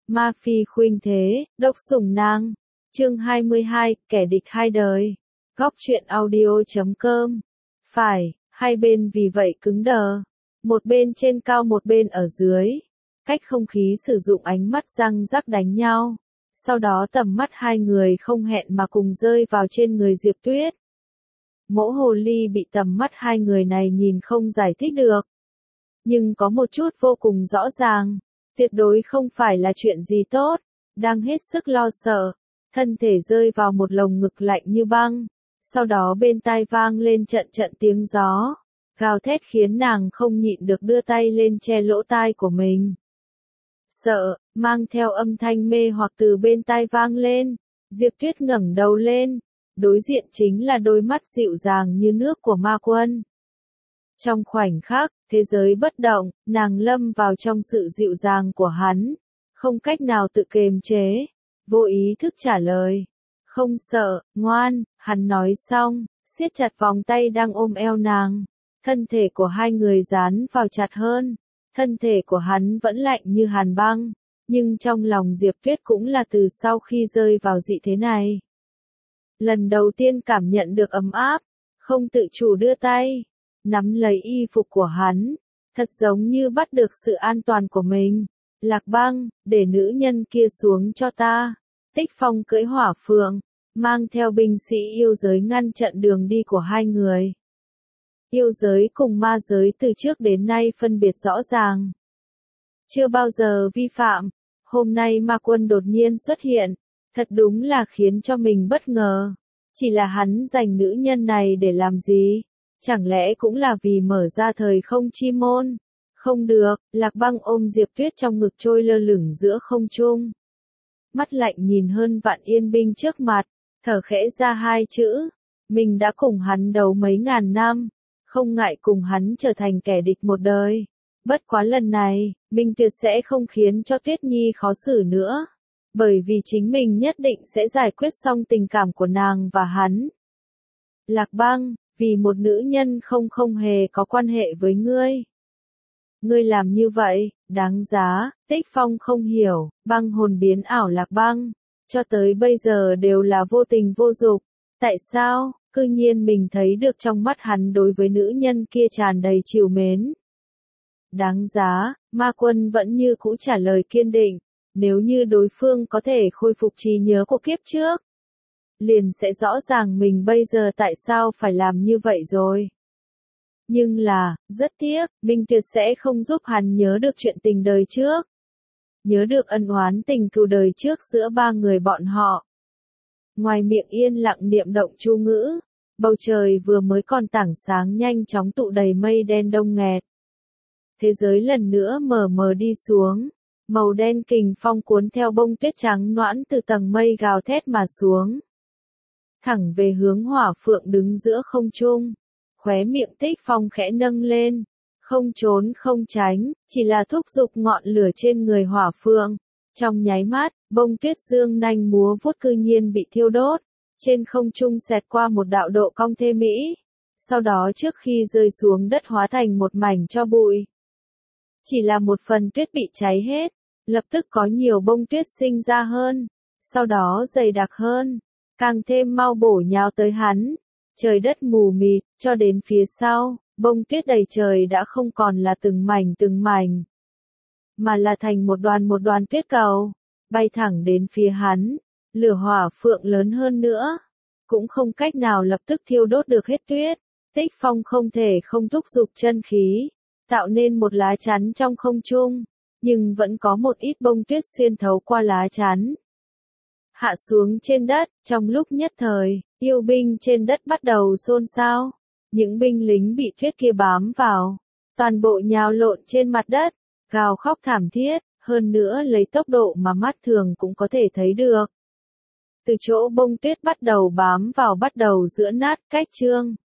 Ma phi khuynh thế, độc sủng nàng. Chương 22, kẻ địch hai đời. Góc truyện audio.com. Phải, hai bên vì vậy cứng đờ. Một bên trên cao một bên ở dưới. Cách không khí sử dụng ánh mắt răng rắc đánh nhau. Sau đó tầm mắt hai người không hẹn mà cùng rơi vào trên người Diệp Tuyết. Mỗ hồ ly bị tầm mắt hai người này nhìn không giải thích được. Nhưng có một chút vô cùng rõ ràng. Tuyệt đối không phải là chuyện gì tốt. Đang hết sức lo sợ. Thân thể rơi vào một lồng ngực lạnh như băng. Sau đó bên tai vang lên trận trận tiếng gió. Gào thét khiến nàng không nhịn được đưa tay lên che lỗ tai của mình. Sợ, mang theo âm thanh mê hoặc từ bên tai vang lên. Diệp Tuyết ngẩng đầu lên. Đối diện chính là đôi mắt dịu dàng như nước của Ma Quân. Trong khoảnh khắc, thế giới bất động, nàng lâm vào trong sự dịu dàng của hắn. Không cách nào tự kiềm chế. Vô ý thức trả lời. Không sợ, ngoan, hắn nói xong, siết chặt vòng tay đang ôm eo nàng. Thân thể của hai người dán vào chặt hơn. Thân thể của hắn vẫn lạnh như hàn băng. Nhưng trong lòng Diệp Tuyết cũng là từ sau khi rơi vào dị thế này. Lần đầu tiên cảm nhận được ấm áp. Không tự chủ đưa tay. Nắm lấy y phục của hắn. Thật giống như bắt được sự an toàn của mình. Lạc Băng, để nữ nhân kia xuống cho ta. Tích Phong cưỡi hỏa phượng. Mang theo binh sĩ yêu giới ngăn chặn đường đi của hai người. Yêu giới cùng ma giới từ trước đến nay phân biệt rõ ràng. Chưa bao giờ vi phạm. Hôm nay Ma Quân đột nhiên xuất hiện. Thật đúng là khiến cho mình bất ngờ. Chỉ là hắn giành nữ nhân này để làm gì? Chẳng lẽ cũng là vì mở ra thời không chi môn? Không được, Lạc Băng ôm Diệp Tuyết trong ngực trôi lơ lửng giữa không trung. Mắt lạnh nhìn hơn vạn yên binh trước mặt, thở khẽ ra hai chữ. Mình đã cùng hắn đấu mấy ngàn năm, không ngại cùng hắn trở thành kẻ địch một đời. Bất quá lần này, mình tuyệt sẽ không khiến cho Tuyết Nhi khó xử nữa. Bởi vì chính mình nhất định sẽ giải quyết xong tình cảm của nàng và hắn. Lạc Băng, vì một nữ nhân không hề có quan hệ với ngươi. Ngươi làm như vậy, đáng giá. Tích Phong không hiểu, băng hồn biến ảo Lạc Băng. Cho tới bây giờ đều là vô tình vô dục. Tại sao, cư nhiên mình thấy được trong mắt hắn đối với nữ nhân kia tràn đầy trìu mến. Đáng giá, Ma Quân vẫn như cũ trả lời kiên định. Nếu như đối phương có thể khôi phục trí nhớ của kiếp trước, liền sẽ rõ ràng mình bây giờ tại sao phải làm như vậy rồi. Nhưng là, rất tiếc, Minh Tuyệt sẽ không giúp hắn nhớ được chuyện tình đời trước. Nhớ được ân oán tình cừu đời trước giữa ba người bọn họ. Ngoài miệng yên lặng niệm động chú ngữ, bầu trời vừa mới còn tảng sáng nhanh chóng tụ đầy mây đen đông nghẹt. Thế giới lần nữa mờ mờ đi xuống. Màu đen kình phong cuốn theo bông tuyết trắng noãn từ tầng mây gào thét mà xuống. Thẳng về hướng hỏa phượng đứng giữa không trung. Khóe miệng Tích Phong khẽ nâng lên. Không trốn không tránh, chỉ là thúc giục ngọn lửa trên người hỏa phượng. Trong nháy mắt, bông tuyết dương nanh múa vuốt cư nhiên bị thiêu đốt. Trên không trung xẹt qua một đạo độ cong thê mỹ. Sau đó trước khi rơi xuống đất hóa thành một mảnh tro bụi. Chỉ là một phần tuyết bị cháy hết. Lập tức có nhiều bông tuyết sinh ra hơn. Sau đó dày đặc hơn. Càng thêm mau bổ nhào tới hắn. Trời đất mù mịt, cho đến phía sau, bông tuyết đầy trời đã không còn là từng mảnh. Mà là thành một đoàn tuyết cầu. Bay thẳng đến phía hắn. Lửa hỏa phượng lớn hơn nữa. Cũng không cách nào lập tức thiêu đốt được hết tuyết. Tích Phong không thể không thúc giục chân khí. Tạo nên một lá chắn trong không trung. Nhưng vẫn có một ít bông tuyết xuyên thấu qua lá chắn. Hạ xuống trên đất, trong lúc nhất thời, yêu binh trên đất bắt đầu xôn xao. Những binh lính bị tuyết kia bám vào. Toàn bộ nhào lộn trên mặt đất, gào khóc thảm thiết, hơn nữa lấy tốc độ mà mắt thường cũng có thể thấy được. Từ chỗ bông tuyết bắt đầu bám vào bắt đầu giữa nát cách chương.